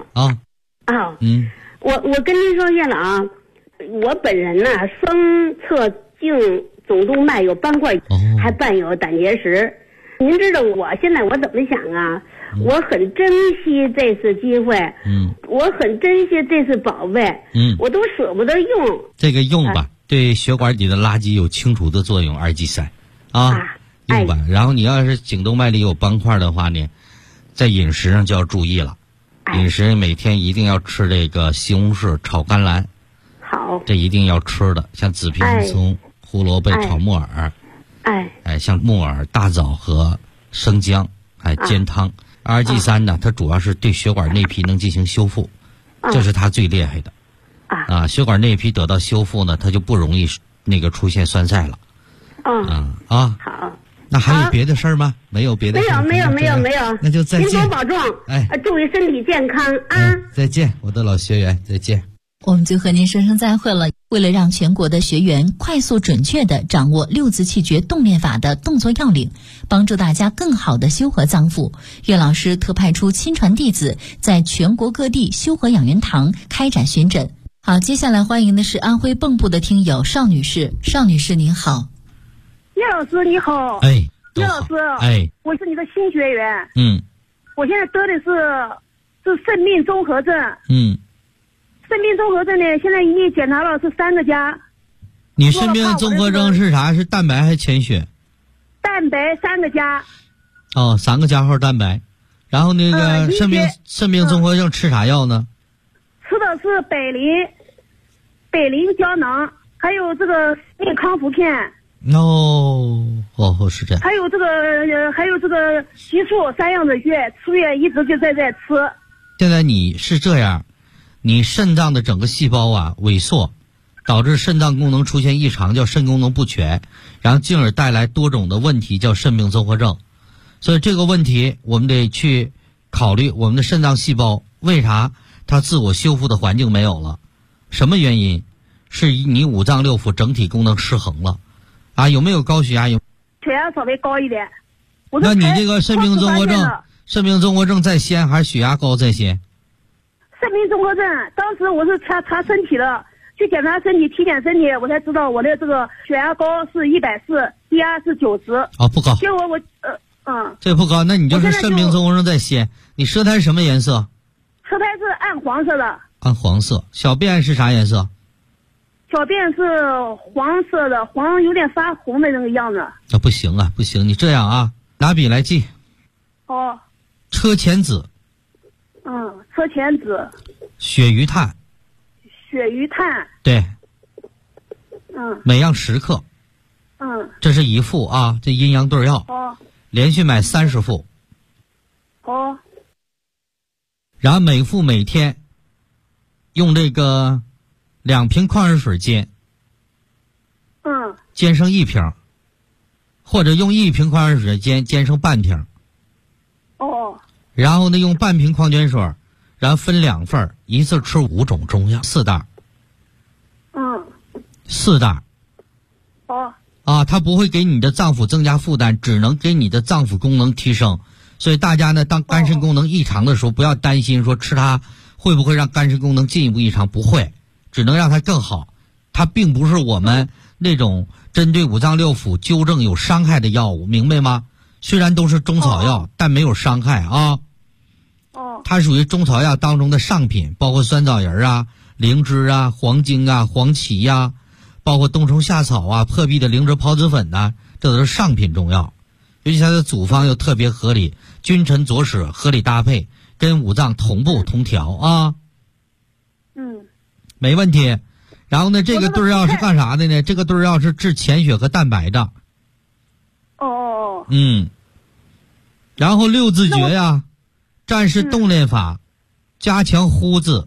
我跟您说，岳老，我本人呢，双侧颈总动脉有斑块，还伴有胆结石。您知道我现在我怎么想啊？我很珍惜这次机会，我很珍惜这次宝贝，我都舍不得用。 这个用吧，对血管里的垃圾有清除的作用。RG3用吧。然后你要是颈动脉里有斑块的话呢，在饮食上就要注意了。饮食每天一定要吃这个西红柿炒甘蓝， 好， 这一定要吃的，像紫皮葱、胡萝卜炒木耳，像木耳、大枣和生姜，煎汤。RG3呢，它主要是对血管内皮能进行修复，这是它最厉害的。血管内皮得到修复呢，它就不容易那个出现栓塞了。好。那还有别的事儿吗？没有别的事儿。 没有。 那就再见。 您多保重。祝你身体健康啊！ 再见，我的老学员，再见。 我们就和您说声再会了。为了让全国的学员快速准确地掌握6字气诀动练法的动作要领，帮助大家更好地修和脏腑，岳老师特派出亲传弟子，在全国各地修和养元堂开展巡诊。好，接下来欢迎的是安徽蚌埠的听友邵女士。邵女士您好。 岳老师你好。岳老师，我是你的新学员。我现在得的是肾病综合症。肾病综合症呢，现在已经检查了是3个加。 你肾病综合症是啥？是蛋白还是潜血？ 蛋白3个加。 3个加号蛋白。然后那个肾病综合症吃啥药呢？ 吃的是北林胶囊，还有这个病康复片。 是这样。 还有这个激素3样的药，吃药一直就在吃。 现在你是这样，你肾脏的整个细胞萎缩，导致肾脏功能出现异常，叫肾功能不全，然后进而带来多种的问题，叫肾病综合症。所以这个问题我们得去考虑，我们的肾脏细胞为啥它自我修复的环境没有了？什么原因？是你5脏6腑整体功能失衡了。有没有高血压？ 血压稍微高一点。 那你这个肾病综合症在先还是血压高在先？ 肾病综合症，当时我是查身体的，去检查身体，体检身体，我才知道我的这个血压高是140，低压是90。 不高。 结果这不高，那你就是肾病综合症在先。你舌苔是什么颜色？ 舌苔是暗黄色的。 暗黄色。小便是啥颜色？ 小便是黄色的，黄有点发红的那个样子。 不行，你这样拿笔来记。车前子。 车前子。 鳕鱼炭。 鳕鱼炭。 对。每样10克。这是1副啊，这阴阳对药。连续买30副。然后每副每天用这个2瓶矿泉水煎。煎成1瓶，或者用1瓶矿泉水煎成半瓶。然后呢，用半瓶矿泉水，然后分2份，一次吃5种中药，4袋。4袋。它不会给你的脏腑增加负担，只能给你的脏腑功能提升。所以大家呢，当肝肾功能异常的时候，不要担心说吃它会不会让肝肾功能进一步异常，不会，只能让它更好。它并不是我们那种针对5脏6腑纠正有伤害的药物，明白吗？虽然都是中草药，但没有伤害啊。它属于中草药当中的上品，包括酸枣仁啊、灵芝啊、黄精啊、黄芪呀，包括冬虫夏草啊、破壁的灵芝孢子粉呐，这都是上品中药。尤其它的组方又特别合理，君臣佐使，合理搭配，跟5脏同步同调啊。没问题。然后呢，这个对药是干啥的呢？这个对药是治潜血和蛋白的。然后6字诀呀，战士动练法，加强呼字，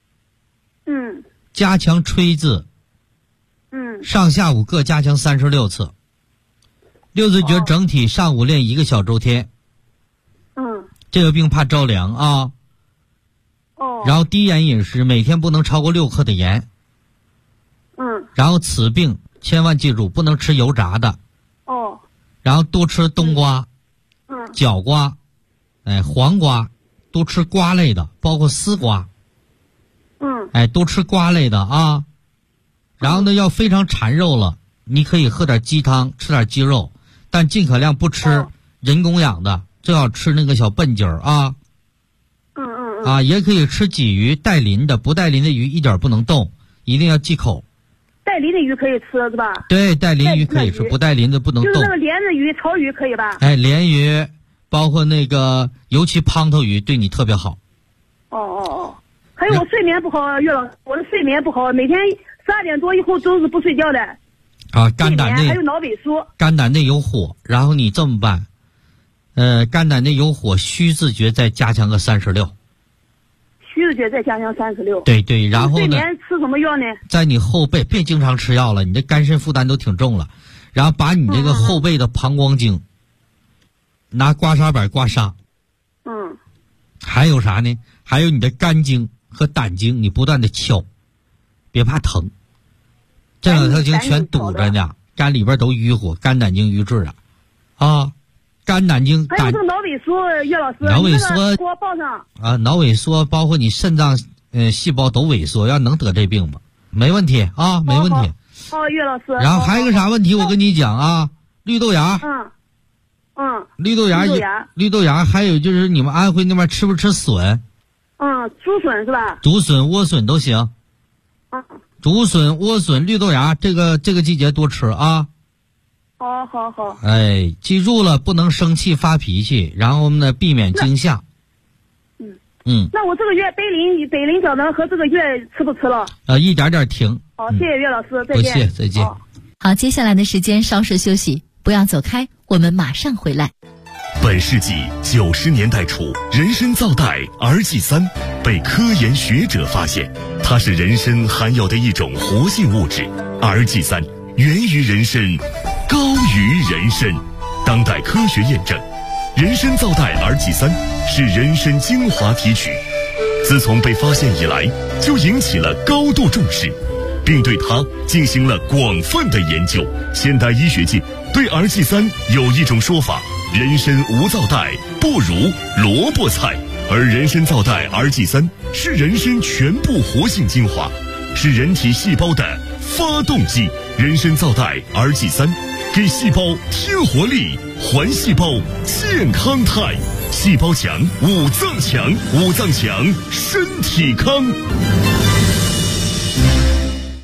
加强吹字，上下午各加强36次。6字诀整体上午练1个小周天。这个病怕着凉啊。然后低盐饮食，每天不能超过6克的盐。然后此病千万记住，不能吃油炸的。然后多吃冬瓜、角瓜、黄瓜，多吃瓜类的，包括丝瓜。多吃瓜类的啊。然后呢，要非常馋肉了，你可以喝点鸡汤，吃点鸡肉，但尽可量不吃人工养的，最好吃那个小笨鸡儿啊。也可以吃鲫鱼，带鳞的，不带鳞的鱼一点不能动，一定要忌口。 带鳞的鱼可以吃是吧？ 对，带鳞鱼可以吃，不带鳞的不能动。 就是那个莲子鱼、草鱼可以吧？ 鲢鱼，包括那个尤其胖头鱼对你特别好。 还有我睡眠不好，岳老师，我的睡眠不好，每天12点多以后都是不睡觉的。 肝胆内还有脑萎缩。肝胆内有火，然后你这么办？肝胆内有火，虚字诀再加强个36。 虚字诀再加强36。 对，然后呢？ 睡眠吃什么药呢？ 在你后背，别经常吃药了，你这肝肾负担都挺重了。然后把你这个后背的膀胱经，拿刮痧板刮痧。还有啥呢？还有你的肝经和胆经，你不断的敲，别怕疼。这两条经全堵着呢，肝里边都淤火，肝胆经瘀滞啊。肝胆经还有这个脑萎缩，岳老师， 脑萎缩给我报上脑萎缩包括你肾脏细胞都萎缩，要能得这病吗？没问题啊，没问题。 岳老师。然后还有个啥问题，我跟你讲啊，绿豆芽。绿豆芽，还有就是你们安徽那边吃不吃笋？ 竹笋是吧？ 竹笋、莴笋都行。竹笋、莴笋、绿豆芽，这个季节多吃啊。 好。 记住了，不能生气发脾气，然后呢，避免惊吓。 那我这个月北林角能和这个月吃不吃了？ 一点点停。 好，谢谢岳老师，再见。 不谢，再见。 好，接下来的时间稍事休息，不要走开，我们马上回来。 本世纪90年代初，人参皂苷儿祭三被科研学者发现，它是人参含有的一种活性物质。儿祭三源于人参，高于人参。当代科学验证，人参皂苷儿祭三是人参精华提取，自从被发现以来，就引起了高度重视，并对它进行了广泛的研究。现代医学界对儿祭三有一种说法：人参无皂苷不如萝卜菜，而人参皂苷儿祭三是人参全部活性精华，是人体细胞的发动机。人参皂苷儿祭三给细胞添活力，还细胞健康态。细胞强，五脏强，五脏强，身体康。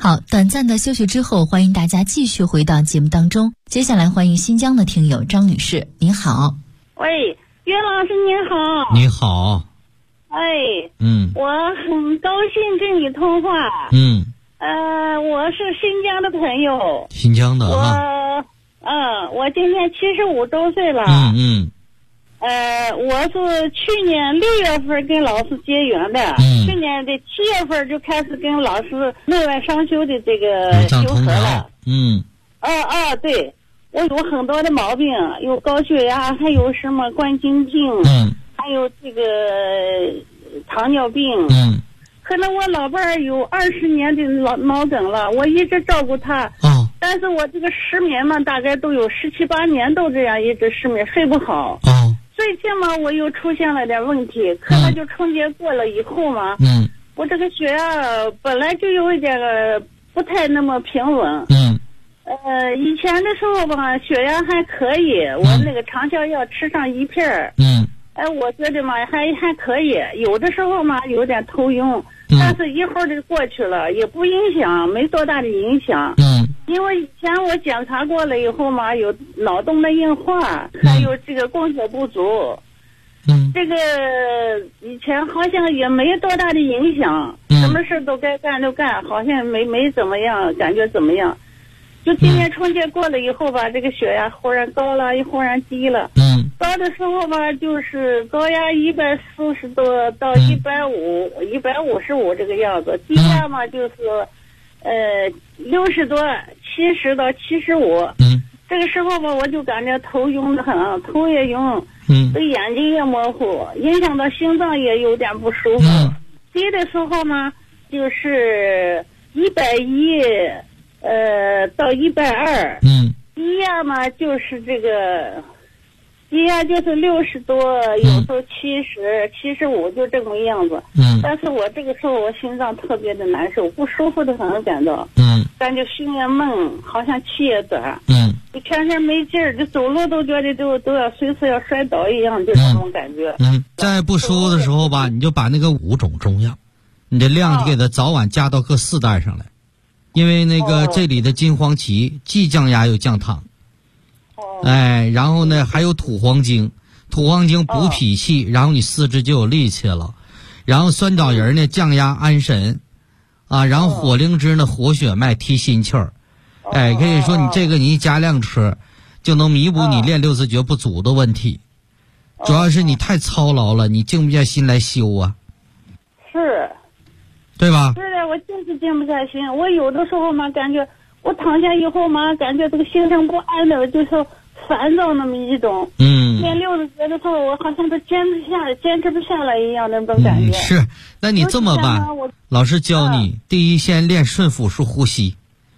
好，短暂的休息之后，欢迎大家继续回到节目当中。接下来欢迎新疆的听友张女士，您好。 喂，岳老师您好。 你好。 我很高兴跟你通话。我是新疆的朋友。 新疆的我今年75周岁了。我是去年6月份跟老师结缘的。去年的7月份就开始跟老师内外双修的这个修合了。对，我有很多的毛病，有高血压，还有什么冠心病，还有这个糖尿病。可能我老伴儿有20年的脑梗了，我一直照顾他。但是我这个失眠嘛，大概都有17、18年都这样一直失眠，睡不好。最近嘛，我又出现了点问题，可能就春节过了以后嘛，我这个血压本来就有一点不太那么平稳。以前的时候吧，血压还可以，我那个长效药吃上1片。我觉得嘛还可以，有的时候嘛有点头晕，但是一会儿就过去了，也不影响，没多大的影响。因为以前我检查过了以后嘛，有脑动脉硬化，还有这个供血不足。这个以前好像也没多大的影响，什么事都该干就干，好像没怎么样，感觉怎么样。就今年春节过了以后吧，这个血压忽然高了，又忽然低了。高的时候吧，就是高压140多到150、155这个样子，低压嘛就是60多、70到75。这个时候吧，我就感觉头晕得很，头也晕，这眼睛也模糊，影响到心脏也有点不舒服。低的时候嘛，就是110到120。低压嘛就是这个。低压就是60多，有时候70、75，就这么样子。但是我这个时候我心脏特别的难受，不舒服的很，感到。感觉心也闷，好像气也短。就全身没劲儿，就走路都觉得都要随时要摔倒一样，就这种感觉。 在不舒服的时候吧，你就把那个5种中药，你的量你给它早晚加到各4袋上来，因为那个这里的金黄芪既降压又降糖。然后呢还有土黄精，土黄精补脾气，然后你四肢就有力气了。然后酸枣仁呢降压安神，然后火灵芝呢活血脉提心气儿。可以说你这个你一加量吃，就能弥补你练六字诀不足的问题。主要是你太操劳了，你静不下心来修啊。 是， 对吧？ 是的，我就是静不下心。我有的时候嘛，感觉我躺下以后嘛，感觉这个心生不安的，就是烦躁那么一种。练六字诀的时候，我好像都坚持不下来一样的那种感觉。 是，那你这么办？老师教你，第一先练顺腹式呼吸。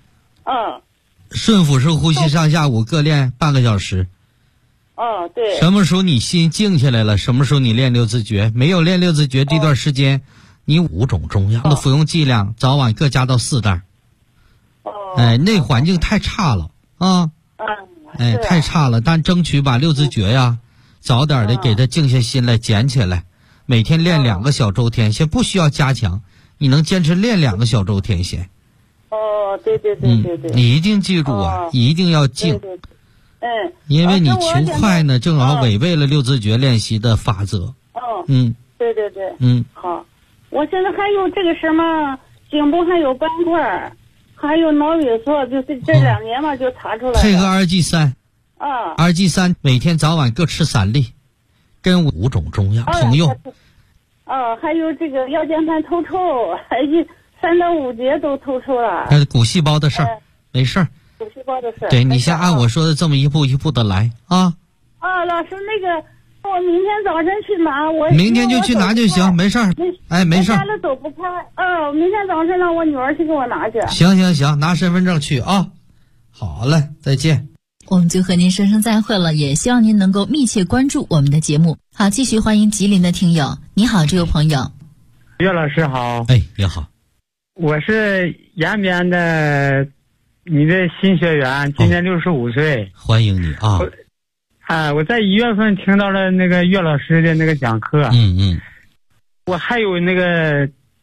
顺腹式呼吸上下午各练半个小时。 对。 什么时候你心静下来了，什么时候你练六字诀。没有练六字诀这段时间，你5种中药的服用剂量早晚各加到4袋。那环境太差了啊。太差了，但争取把六字诀呀早点的给它静下心来捡起来，每天练2个小周天，先不需要加强，你能坚持练2个小周天先。 对， 你一定记住啊，一定要静。因为你求快呢，正好违背了六字诀练习的法则。 对。好，我现在还有这个什么颈部还有斑块，还有脑萎缩，就是这2年嘛就查出来了。 配合2G3。2G3每天早晚各吃3粒，跟5种中药同用。 还有这个腰间盘突出，还有3到5节都突出了。 那是骨细胞的事儿，没事儿。 骨细胞的事儿。 对，你先按我说的这么一步一步的来啊。 老师，那个我明天早晨去拿， 明天就去拿就行，没事儿。没事儿。 家里走不开。明天早晨让我女儿去给我拿去。 行，拿身份证去啊。好嘞，再见。 我们就和您说声再会了，也希望您能够密切关注我们的节目。好，继续欢迎吉林的听友。你好，这位朋友。 岳老师好。 你好。 我是延边的你的新学员，今年65岁。 欢迎你啊。 我在1月份听到了那个岳老师的那个讲课。我还有那个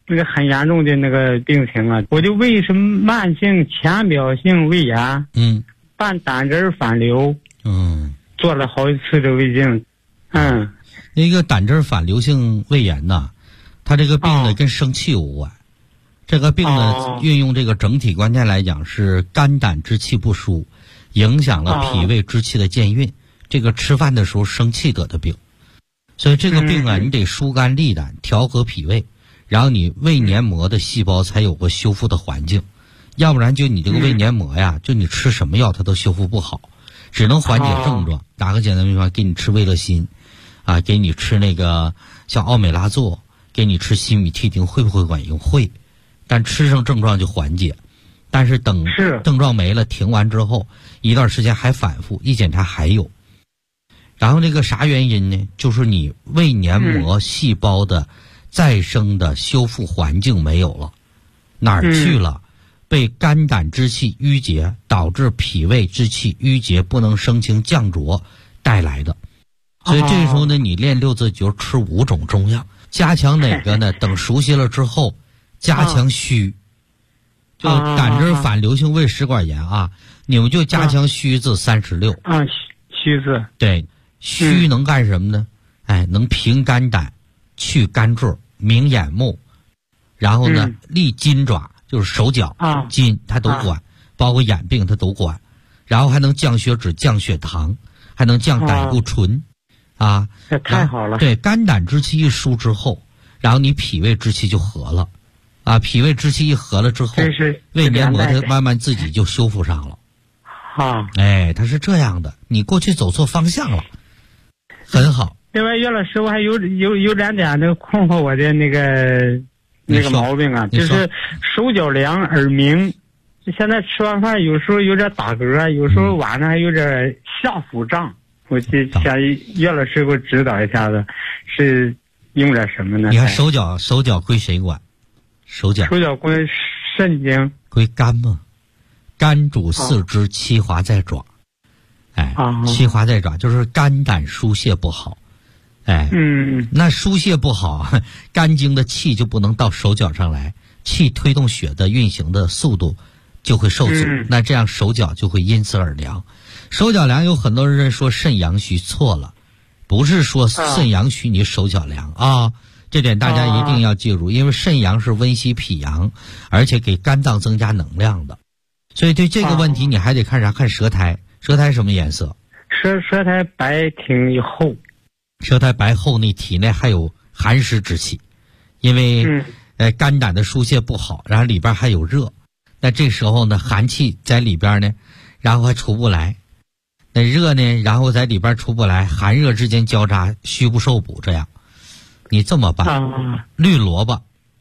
那个很严重的那个病情啊，我就胃是慢性浅表性胃炎，伴胆汁反流，做了好几次的胃镜， 那个胆汁反流性胃炎呐，它这个病呢跟生气有关。这个病呢，运用这个整体关键来讲是肝胆之气不舒，影响了脾胃之气的健运。这个吃饭的时候生气得的病，所以这个病啊，你得疏肝利胆，调和脾胃，然后你胃黏膜的细胞才有个修复的环境，要不然就你这个胃黏膜呀，就你吃什么药它都修复不好，只能缓解症状。打个简单比方，给你吃胃乐心，啊，给你吃那个像奥美拉唑，给你吃西米替啶，会不会管用？会。但吃上症状就缓解，但是等症状没了停完之后一段时间还反复，一检查还有。然后这个啥原因呢？就是你胃黏膜细胞的再生的修复环境没有了，哪儿去了？被肝胆之气淤结，导致脾胃之气淤结不能生清降浊带来的。所以这时候呢，你练六字诀吃5种中药，加强哪个呢？等熟悉了之后加强虚，就胆汁反流性胃食管炎啊，你们就加强虚字36。 虚字。 对，虚能干什么呢？能平肝胆，去肝坠，明眼目，然后呢，利筋爪，就是手脚筋它都管，包括眼病它都管，然后还能降血脂、降血糖，还能降胆固醇， 这太好了。 对，肝胆之气一疏之后，然后你脾胃之气就和了。脾胃之气一和了之后，胃黏膜它慢慢自己就修复上了。它是这样的，你过去走错方向了，很好。 另外，岳老师，我还有2点那个困惑我的那个毛病啊，就是手脚凉、耳鸣。现在吃完饭有时候有点打嗝，有时候晚上还有点下腹胀。我就想岳老师给我指导一下子，是用点什么呢？ 你看手脚归谁管？手脚归肾经， 归肝嘛，肝主四肢，七华在爪。七华在爪就是肝胆疏泄不好。那疏泄不好，肝经的气就不能到手脚上来，气推动血的运行的速度就会受阻，那这样手脚就会因此而凉。手脚凉有很多人说肾阳虚，错了，不是说肾阳虚你手脚凉啊。这点大家一定要记住，因为肾阳是温煦脾阳，而且给肝脏增加能量的。所以对这个问题你还得看啥？看舌苔。舌苔什么颜色？ 舌苔白挺厚。 舌苔白厚呢，体内还有寒湿之气，因为肝胆的疏泄不好，然后里边还有热，那这时候呢寒气在里边呢，然后还出不来，那热呢然后在里边出不来，寒热之间交叉，虚不受补，这样你这么办？绿萝卜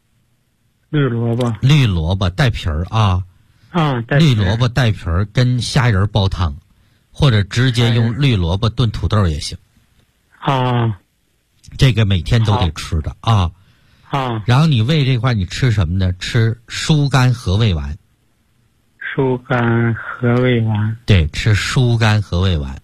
带皮儿绿萝卜带皮儿跟虾仁煲汤，或者直接用绿萝卜炖土豆也行。这个每天都得吃的然后你胃这块你吃什么呢？吃疏肝和胃丸。 疏肝和胃丸。 对，吃疏肝和胃丸。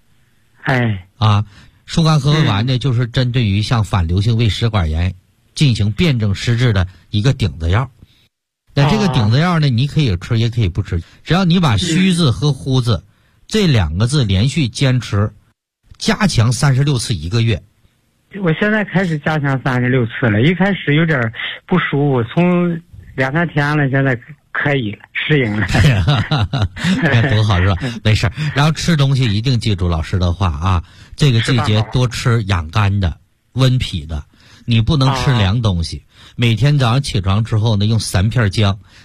疏肝和胃丸呢，就是针对于像反流性胃食管炎进行辩证施治的一个顶子药。那这个顶子药呢，你可以吃也可以不吃，只要你把虚字和呼字这2个字连续坚持加强36次1个月。 我现在开始加强36次了，一开始有点不舒服，从2-3天了，现在可以了，适应了。 多好是吧？没事。然后吃东西一定记住老师的话这个季节多吃养肝的、温脾的，你不能吃凉东西。每天早上起床之后呢，用3片姜